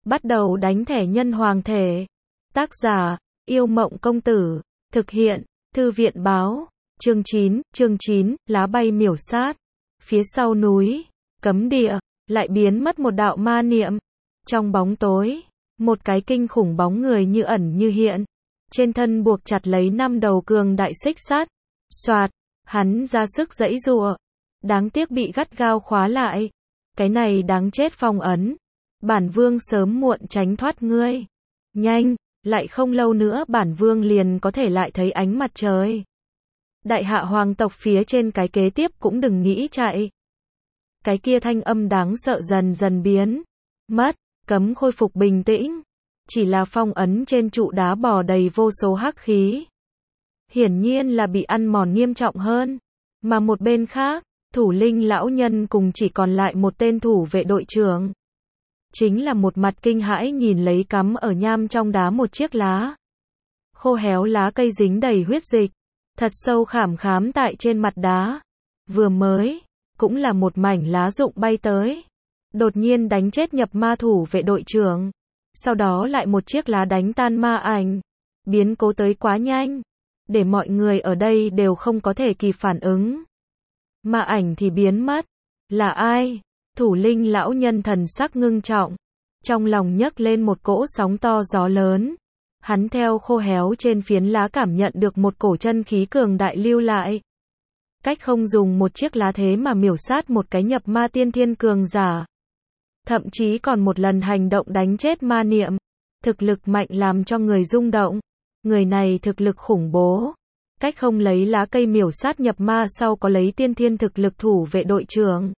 Bắt đầu đánh thẻ nhân hoàng thể. Tác giả, Yêu Mộng Công Tử. Thực hiện, Thư viện Báo. Chương 9, lá bay miểu sát. Phía sau núi, cấm địa, lại biến mất một đạo ma niệm. Trong bóng tối, một cái kinh khủng bóng người như ẩn như hiện. Trên thân buộc chặt lấy 5 đầu cường đại xích sắt. Soạt, hắn ra sức giãy giụa. Đáng tiếc bị gắt gao khóa lại. Cái này đáng chết phong ấn. Bản vương sớm muộn tránh thoát ngươi. Nhanh, lại không lâu nữa bản vương liền có thể lại thấy ánh mặt trời. Đại hạ hoàng tộc phía trên cái kế tiếp cũng đừng nghĩ chạy. Cái kia thanh âm đáng sợ dần dần biến mất, cấm khôi phục bình tĩnh. Chỉ là phong ấn trên trụ đá bò đầy vô số hắc khí. Hiển nhiên là bị ăn mòn nghiêm trọng hơn. Mà một bên khác, thủ linh lão nhân cùng chỉ còn lại một tên thủ vệ đội trưởng. Chính là một mặt kinh hãi nhìn lấy cắm ở nham trong đá một chiếc lá. Khô héo lá cây dính đầy huyết dịch. Thật sâu khảm khám tại trên mặt đá. Vừa mới, cũng là một mảnh lá rụng bay tới. Đột nhiên đánh chết nhập ma thủ vệ đội trưởng. Sau đó lại một chiếc lá đánh tan ma ảnh. Biến cố tới quá nhanh. Để mọi người ở đây đều không có thể kịp phản ứng. Ma ảnh thì biến mất. Là ai? Thủ linh lão nhân thần sắc ngưng trọng. Trong lòng nhấc lên một cỗ sóng to gió lớn. Hắn theo khô héo trên phiến lá cảm nhận được một cổ chân khí cường đại lưu lại. Cách không dùng một chiếc lá thế mà miểu sát một cái nhập ma tiên thiên cường giả. Thậm chí còn một lần hành động đánh chết ma niệm. Thực lực mạnh làm cho người rung động. Người này thực lực khủng bố. Cách không lấy lá cây miểu sát nhập ma sau có lấy tiên thiên thực lực thủ vệ đội trưởng.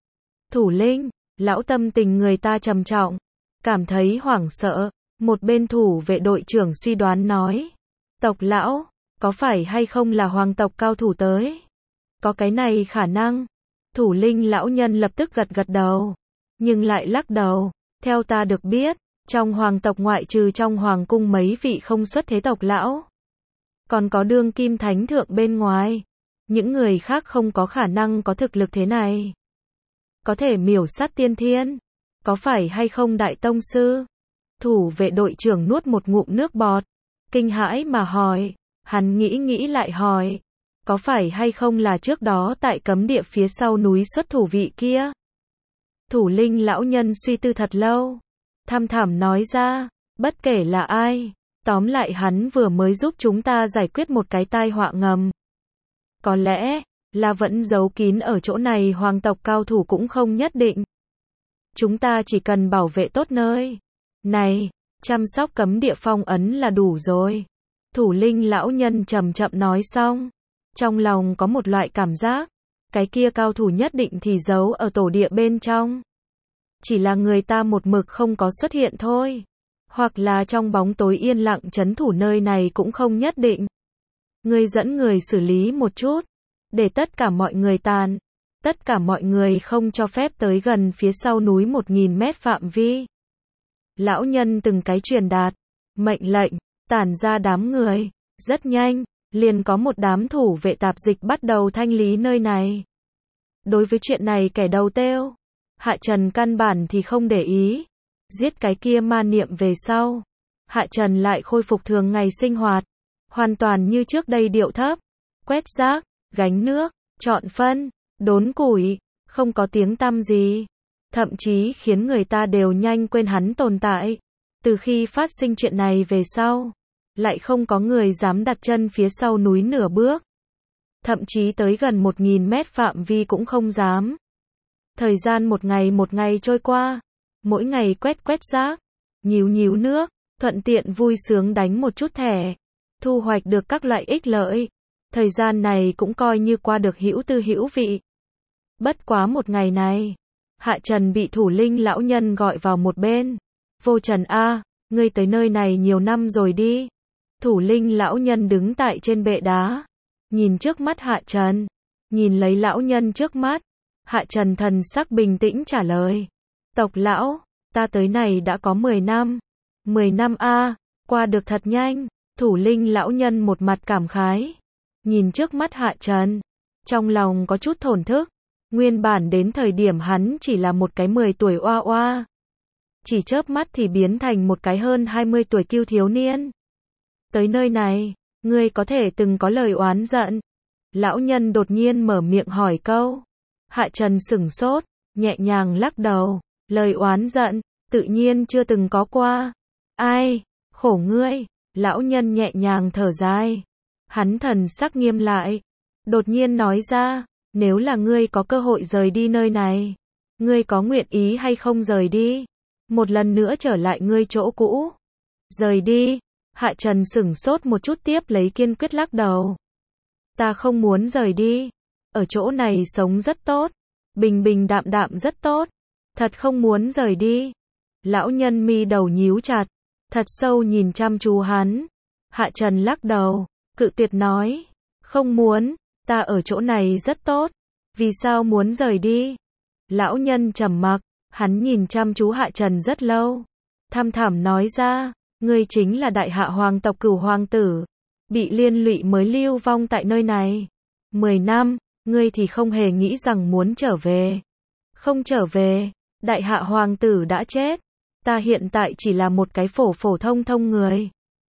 Thủ linh, lão tâm tình người ta trầm trọng. Cảm thấy hoảng sợ. Một bên thủ vệ đội trưởng suy đoán nói. Tộc lão, có phải hay không là hoàng tộc cao thủ tới? Có cái này khả năng. Thủ linh lão nhân lập tức gật gật đầu. Nhưng lại lắc đầu. Theo ta được biết, trong hoàng tộc ngoại trừ trong hoàng cung mấy vị không xuất thế tộc lão. Còn có đương kim thánh thượng bên ngoài. Những người khác không có khả năng có thực lực thế này. Có thể miểu sát tiên thiên. Có phải hay không đại tông sư? Thủ vệ đội trưởng nuốt một ngụm nước bọt. Kinh hãi mà hỏi. Hắn nghĩ lại hỏi. Có phải hay không là trước đó tại cấm địa phía sau núi xuất thủ vị kia? Thủ linh lão nhân suy tư thật lâu. Thăm thẳm nói ra. Bất kể là ai. Tóm lại hắn vừa mới giúp chúng ta giải quyết một cái tai họa ngầm. Có lẽ là vẫn giấu kín ở chỗ này hoàng tộc cao thủ cũng không nhất định. Chúng ta chỉ cần bảo vệ tốt nơi này, chăm sóc cấm địa phong ấn là đủ rồi. Thủ linh lão nhân chậm chậm nói xong. Trong lòng có một loại cảm giác. Cái kia cao thủ nhất định thì giấu ở tổ địa bên trong. Chỉ là người ta một mực không có xuất hiện thôi. Hoặc là trong bóng tối yên lặng trấn thủ nơi này cũng không nhất định. Ngươi dẫn người xử lý một chút. Để tất cả mọi người tàn. Tất cả mọi người không cho phép tới gần phía sau núi 1000 mét phạm vi. Lão nhân từng cái truyền đạt. Mệnh lệnh, tản ra đám người. Rất nhanh, liền có một đám thủ vệ tạp dịch bắt đầu thanh lý nơi này. Đối với chuyện này kẻ đầu têu. Hạ Trần căn bản thì không để ý. Giết cái kia ma niệm về sau. Hạ Trần lại khôi phục thường ngày sinh hoạt. Hoàn toàn như trước đây điệu thấp. Quét rác, gánh nước, chọn phân, đốn củi. Không có tiếng tăm gì. Thậm chí khiến người ta đều nhanh quên hắn tồn tại. Từ khi phát sinh chuyện này về sau. Lại không có người dám đặt chân phía sau núi nửa bước. Thậm chí tới gần 1000 mét phạm vi cũng không dám. Thời gian một ngày trôi qua. Mỗi ngày quét rác, nhíu nước, thuận tiện vui sướng đánh một chút thẻ. Thu hoạch được các loại ích lợi. Thời gian này cũng coi như qua được hữu tư hữu vị. Bất quá một ngày này. Hạ Trần bị thủ linh lão nhân gọi vào một bên. Vô Trần a, ngươi tới nơi này nhiều năm rồi đi. Thủ linh lão nhân đứng tại trên bệ đá. Nhìn trước mắt Hạ Trần. Nhìn lấy lão nhân trước mắt. Hạ Trần thần sắc bình tĩnh trả lời. Tộc lão, ta tới này đã có 10 năm. 10 năm a, qua được thật nhanh. Thủ linh lão nhân một mặt cảm khái. Nhìn trước mắt Hạ Trần. Trong lòng có chút thổn thức. Nguyên bản đến thời điểm hắn chỉ là một cái 10 tuổi oa oa. chỉ chớp mắt thì biến thành một cái hơn 20 tuổi cưu thiếu niên. Tới nơi này, ngươi có thể từng có lời oán giận. Lão nhân đột nhiên mở miệng hỏi câu. Hạ Trần sửng sốt, nhẹ nhàng lắc đầu, lời oán giận, tự nhiên chưa từng có qua. Ai, khổ ngươi, lão nhân nhẹ nhàng thở dài. Hắn thần sắc nghiêm lại, đột nhiên nói ra, nếu là ngươi có cơ hội rời đi nơi này, ngươi có nguyện ý hay không rời đi? Một lần nữa trở lại ngươi chỗ cũ. Rời đi, Hạ Trần sửng sốt một chút tiếp lấy kiên quyết lắc đầu. Ta không muốn rời đi, ở chỗ này sống rất tốt, bình bình đạm đạm rất tốt, thật không muốn rời đi. Lão nhân mi đầu nhíu chặt, thật sâu nhìn chăm chú hắn. Hạ Trần lắc đầu, cự tuyệt nói, không muốn, ta ở chỗ này rất tốt, vì sao muốn rời đi? Lão nhân trầm mặc, hắn nhìn chăm chú Hạ Trần rất lâu, thăm thẳm nói ra, ngươi chính là đại hạ hoàng tộc Cửu hoàng tử, bị liên lụy mới lưu vong tại nơi này. 10 năm, ngươi thì không hề nghĩ rằng muốn trở về. Không trở về, đại hạ hoàng tử đã chết, ta hiện tại chỉ là một cái phổ phổ thông thông người.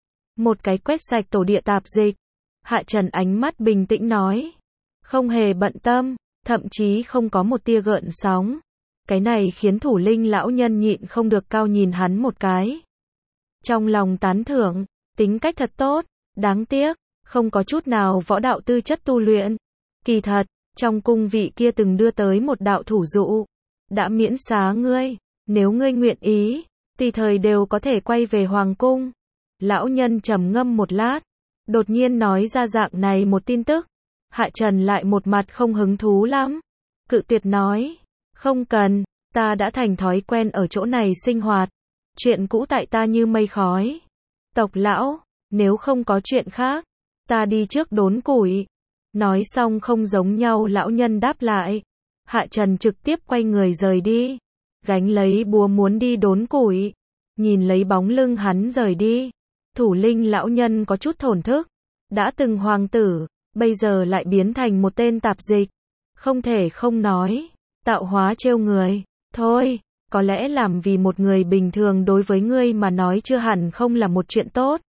Một cái quét sạch tổ địa tạp dịch. Hạ Trần ánh mắt bình tĩnh nói, không hề bận tâm, thậm chí không có một tia gợn sóng. Cái này khiến Thủ Linh lão nhân nhịn không được cao nhìn hắn một cái. Trong lòng tán thưởng, tính cách thật tốt, đáng tiếc, không có chút nào võ đạo tư chất tu luyện. Kỳ thật, trong cung vị kia từng đưa tới một đạo thủ dụ, đã miễn xá ngươi, nếu ngươi nguyện ý, tùy thời đều có thể quay về hoàng cung. Lão nhân trầm ngâm một lát, đột nhiên nói ra dạng này một tin tức. Hạ Trần lại một mặt không hứng thú lắm, cự tuyệt nói, không cần, ta đã thành thói quen ở chỗ này sinh hoạt, chuyện cũ tại ta như mây khói. Tộc lão, nếu không có chuyện khác, ta đi trước đốn củi. Nói xong không giống nhau lão nhân đáp lại. Hạ Trần trực tiếp quay người rời đi, gánh lấy búa muốn đi đốn củi. Nhìn lấy bóng lưng hắn rời đi, Thủ Linh lão nhân có chút thổn thức. Đã từng hoàng tử, bây giờ lại biến thành một tên tạp dịch. Không thể không nói, tạo hóa trêu người. Thôi, có lẽ làm vì một người bình thường đối với ngươi mà nói chưa hẳn không là một chuyện tốt.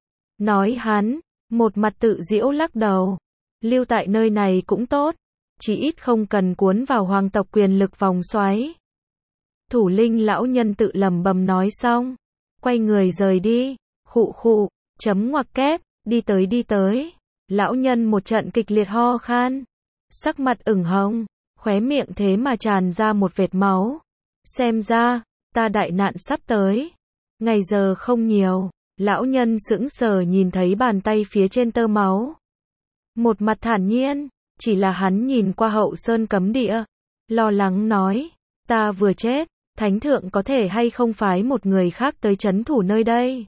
Nói hắn, một mặt tự giễu lắc đầu. Lưu tại nơi này cũng tốt, chỉ ít không cần cuốn vào hoàng tộc quyền lực vòng xoáy. Thủ Linh lão nhân tự lẩm bẩm nói xong, quay người rời đi. Khụ khụ, chấm ngoặc kép, đi tới. Lão nhân một trận kịch liệt ho khan, sắc mặt ửng hồng, khóe miệng thế mà tràn ra một vệt máu. Xem ra, ta đại nạn sắp tới. Ngày giờ không nhiều, lão nhân sững sờ nhìn thấy bàn tay phía trên tơ máu. Một mặt thản nhiên, chỉ là hắn nhìn qua hậu sơn cấm địa, lo lắng nói, ta vừa chết, thánh thượng có thể hay không phái một người khác tới trấn thủ nơi đây.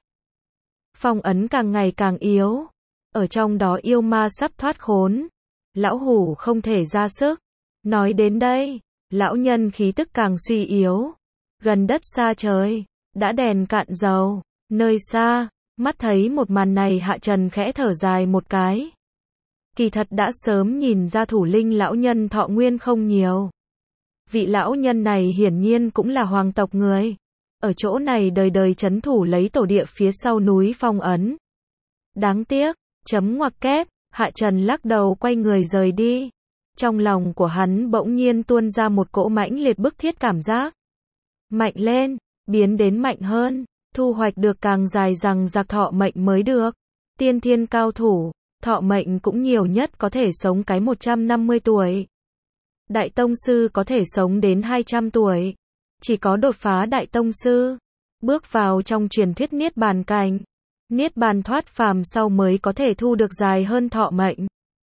Phong ấn càng ngày càng yếu, ở trong đó yêu ma sắp thoát khốn, lão hủ không thể ra sức. Nói đến đây, lão nhân khí tức càng suy yếu, gần đất xa trời, đã đèn cạn dầu, nơi xa, mắt thấy một màn này Hạ Trần khẽ thở dài một cái. Kỳ thật đã sớm nhìn ra Thủ Linh lão nhân thọ nguyên không nhiều. Vị lão nhân này hiển nhiên cũng là hoàng tộc người. Ở chỗ này đời đời trấn thủ lấy tổ địa phía sau núi phong ấn. Đáng tiếc, chấm ngoặc kép, Hạ Trần lắc đầu quay người rời đi. Trong lòng của hắn bỗng nhiên tuôn ra một cỗ mãnh liệt bức thiết cảm giác. Mạnh lên, biến đến mạnh hơn, thu hoạch được càng dài dằng dặc thọ mệnh mới được. Tiên thiên cao thủ, thọ mệnh cũng nhiều nhất có thể sống cái 150 tuổi. Đại tông sư có thể sống đến 200 tuổi. Chỉ có đột phá đại tông sư, bước vào trong truyền thuyết niết bàn cảnh, niết bàn thoát phàm sau mới có thể thu được dài hơn thọ mệnh.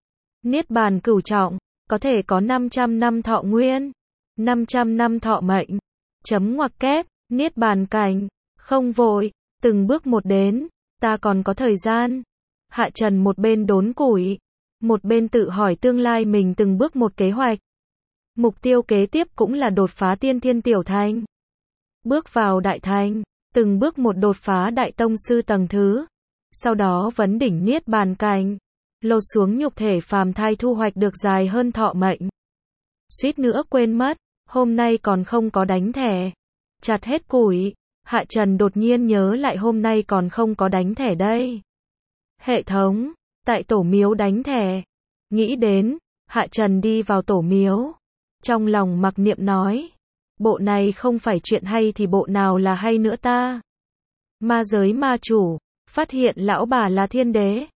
Niết bàn cửu trọng, có thể có 500 năm thọ nguyên, 500 năm thọ mệnh. Chấm ngoặc kép, niết bàn cảnh, không vội, từng bước một đến, ta còn có thời gian. Hạ Trần một bên đốn củi, một bên tự hỏi tương lai mình từng bước một kế hoạch. Mục tiêu kế tiếp cũng là đột phá tiên thiên tiểu thành. Bước vào đại thành, từng bước một đột phá đại tông sư tầng thứ. Sau đó vấn đỉnh niết bàn cảnh, lột xuống nhục thể phàm thai thu hoạch được dài hơn thọ mệnh. Suýt nữa quên mất, hôm nay còn không có đánh thẻ. Chặt hết củi, Hạ Trần đột nhiên nhớ lại hôm nay còn không có đánh thẻ đây. Hệ thống, tại tổ miếu đánh thẻ. Nghĩ đến, Hạ Trần đi vào tổ miếu. Trong lòng mặc niệm nói, bộ này không phải chuyện hay thì bộ nào là hay nữa ta. Ma giới ma chủ, phát hiện lão bà là thiên đế.